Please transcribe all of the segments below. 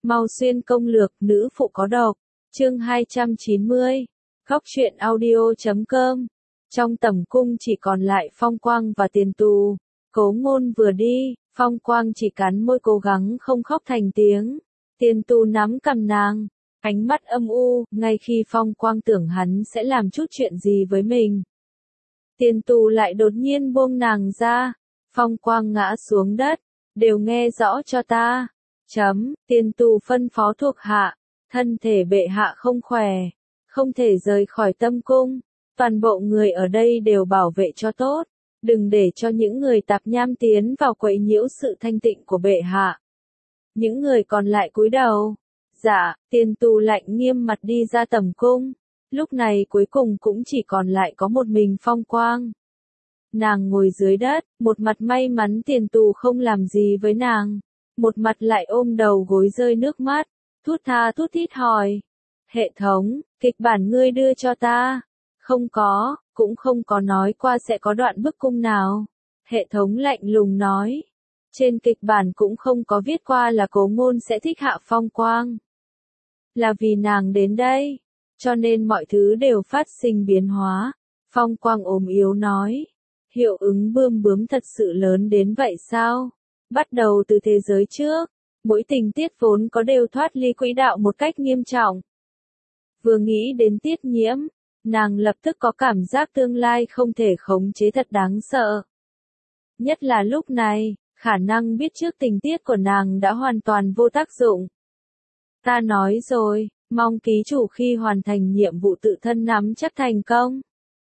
Mau xuyên công lược, nữ phụ có độc. Chương 290. Góc truyện audio.com. Trong tẩm cung chỉ còn lại Phong Quang và Tiền Tù. Cố Ngôn vừa đi, Phong Quang chỉ cắn môi cố gắng không khóc thành tiếng. Tiền Tù nắm cằm nàng, ánh mắt âm u, ngay khi Phong Quang tưởng hắn sẽ làm chút chuyện gì với mình. Tiền Tù lại đột nhiên buông nàng ra. Phong Quang ngã xuống đất, đều nghe rõ cho ta. Tiền Tù phân phó thuộc hạ, thân thể bệ hạ không khỏe, không thể rời khỏi tâm cung, toàn bộ người ở đây đều bảo vệ cho tốt, đừng để cho những người tạp nham tiến vào quấy nhiễu sự thanh tịnh của bệ hạ. Những người còn lại cúi đầu. Dạ, Tiền Tù lạnh nghiêm mặt đi ra tầm cung, lúc này cuối cùng cũng chỉ còn lại có một mình Phong Quang. Nàng ngồi dưới đất, một mặt may mắn Tiền Tù không làm gì với nàng, một mặt lại ôm đầu gối rơi nước mắt, thút tha thút thít hỏi. Hệ thống, kịch bản ngươi đưa cho ta. Không có, cũng không có nói qua sẽ có đoạn bức cung nào. Hệ thống lạnh lùng nói. Trên kịch bản cũng không có viết qua là Cố Ngôn sẽ thích hạ Phong Quang. Là vì nàng đến đây, cho nên mọi thứ đều phát sinh biến hóa. Phong Quang ốm yếu nói. Hiệu ứng bươm bướm thật sự lớn đến vậy sao? Bắt đầu từ thế giới trước, mỗi tình tiết vốn có đều thoát ly quỹ đạo một cách nghiêm trọng. Vừa nghĩ đến Tiết Nhiễm, nàng lập tức có cảm giác tương lai không thể khống chế thật đáng sợ. Nhất là lúc này, khả năng biết trước tình tiết của nàng đã hoàn toàn vô tác dụng. Ta nói rồi, mong ký chủ khi hoàn thành nhiệm vụ tự thân nắm chắc thành công.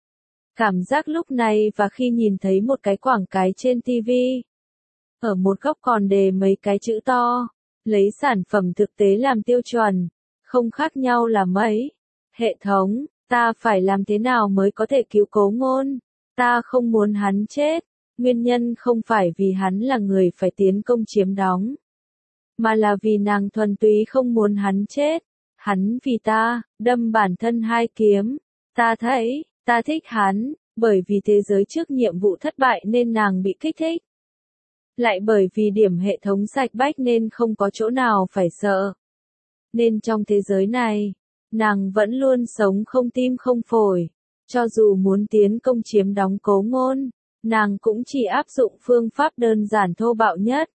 Cảm giác lúc này và khi nhìn thấy một cái quảng cáo trên TV. Ở một góc còn đề mấy cái chữ to, lấy sản phẩm thực tế làm tiêu chuẩn, không khác nhau là mấy. Hệ thống, ta phải làm thế nào mới có thể cứu Cố Ngôn? Ta không muốn hắn chết, nguyên nhân không phải vì hắn là người phải tiến công chiếm đóng, mà là vì nàng thuần túy không muốn hắn chết. Hắn vì ta, đâm bản thân 2 kiếm. Ta thấy, ta thích hắn, bởi vì thế giới trước nhiệm vụ thất bại nên nàng bị kích thích. Lại bởi vì điểm hệ thống sạch bách nên không có chỗ nào phải sợ. Nên trong thế giới này, nàng vẫn luôn sống không tim không phổi. Cho dù muốn tiến công chiếm đóng Cố Ngôn, nàng cũng chỉ áp dụng phương pháp đơn giản thô bạo nhất.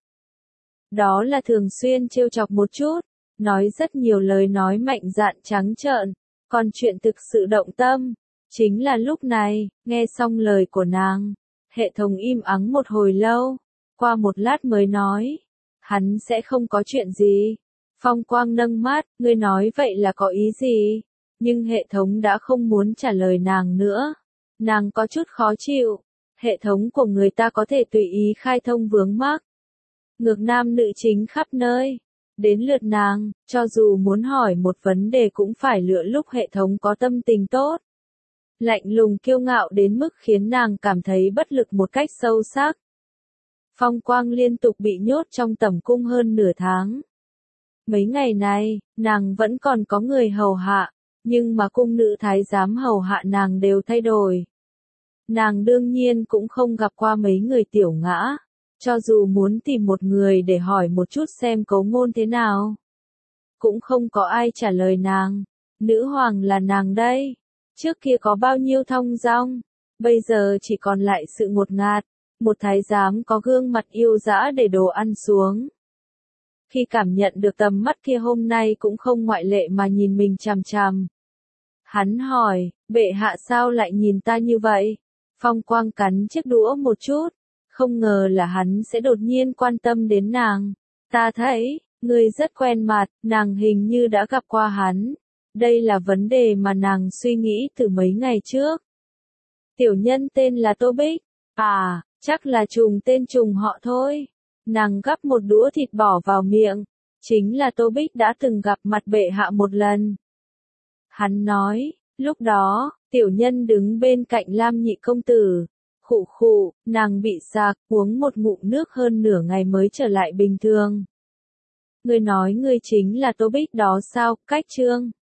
Đó là thường xuyên trêu chọc một chút, nói rất nhiều lời nói mạnh dạn trắng trợn, còn chuyện thực sự động tâm, chính là lúc này, nghe xong lời của nàng, hệ thống im ắng một hồi lâu. Qua một lát mới nói, hắn sẽ không có chuyện gì. Phong Quang nâng mắt, ngươi nói vậy là có ý gì? Nhưng hệ thống đã không muốn trả lời nàng nữa. Nàng có chút khó chịu. Hệ thống của người ta có thể tùy ý khai thông vướng mắc. Ngược nam nữ chính khắp nơi. Đến lượt nàng, cho dù muốn hỏi một vấn đề cũng phải lựa lúc hệ thống có tâm tình tốt. Lạnh lùng kiêu ngạo đến mức khiến nàng cảm thấy bất lực một cách sâu sắc. Phong Quang liên tục bị nhốt trong tẩm cung hơn nửa tháng. Mấy ngày này, nàng vẫn còn có người hầu hạ, nhưng mà cung nữ thái giám hầu hạ nàng đều thay đổi. Nàng đương nhiên cũng không gặp qua mấy người tiểu ngã, cho dù muốn tìm một người để hỏi một chút xem Cố Ngôn thế nào. Cũng không có ai trả lời nàng, nữ hoàng là nàng đây, trước kia có bao nhiêu thong dong, bây giờ chỉ còn lại sự ngột ngạt. Một thái giám có gương mặt yêu dã để đồ ăn xuống. Khi cảm nhận được tầm mắt kia hôm nay cũng không ngoại lệ mà nhìn mình chằm chằm. Hắn hỏi, bệ hạ sao lại nhìn ta như vậy? Phong Quang cắn chiếc đũa một chút, không ngờ là hắn sẽ đột nhiên quan tâm đến nàng. Ta thấy, ngươi rất quen mặt, nàng hình như đã gặp qua hắn. Đây là vấn đề mà nàng suy nghĩ từ mấy ngày trước. Tiểu nhân tên là Tô Bích. À, chắc là trùng tên trùng họ thôi. Nàng gắp một đũa thịt bỏ vào miệng. Chính là Tô Bích đã từng gặp mặt bệ hạ một lần. Hắn nói, lúc đó, tiểu nhân đứng bên cạnh Lam nhị công tử. Khụ khụ, nàng bị sặc, uống một ngụm nước hơn nửa ngày mới trở lại bình thường. Ngươi nói ngươi chính là Tô Bích đó sao, Cách Trương?